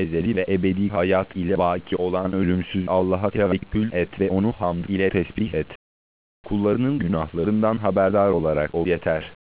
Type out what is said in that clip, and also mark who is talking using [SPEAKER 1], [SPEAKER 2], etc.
[SPEAKER 1] ezeli ve ebedi hayat ile baki olan ölümsüz Allah'a tevekkül et ve onu hamd ile tesbih et. Kullarının günahlarından haberdar olarak o yeter.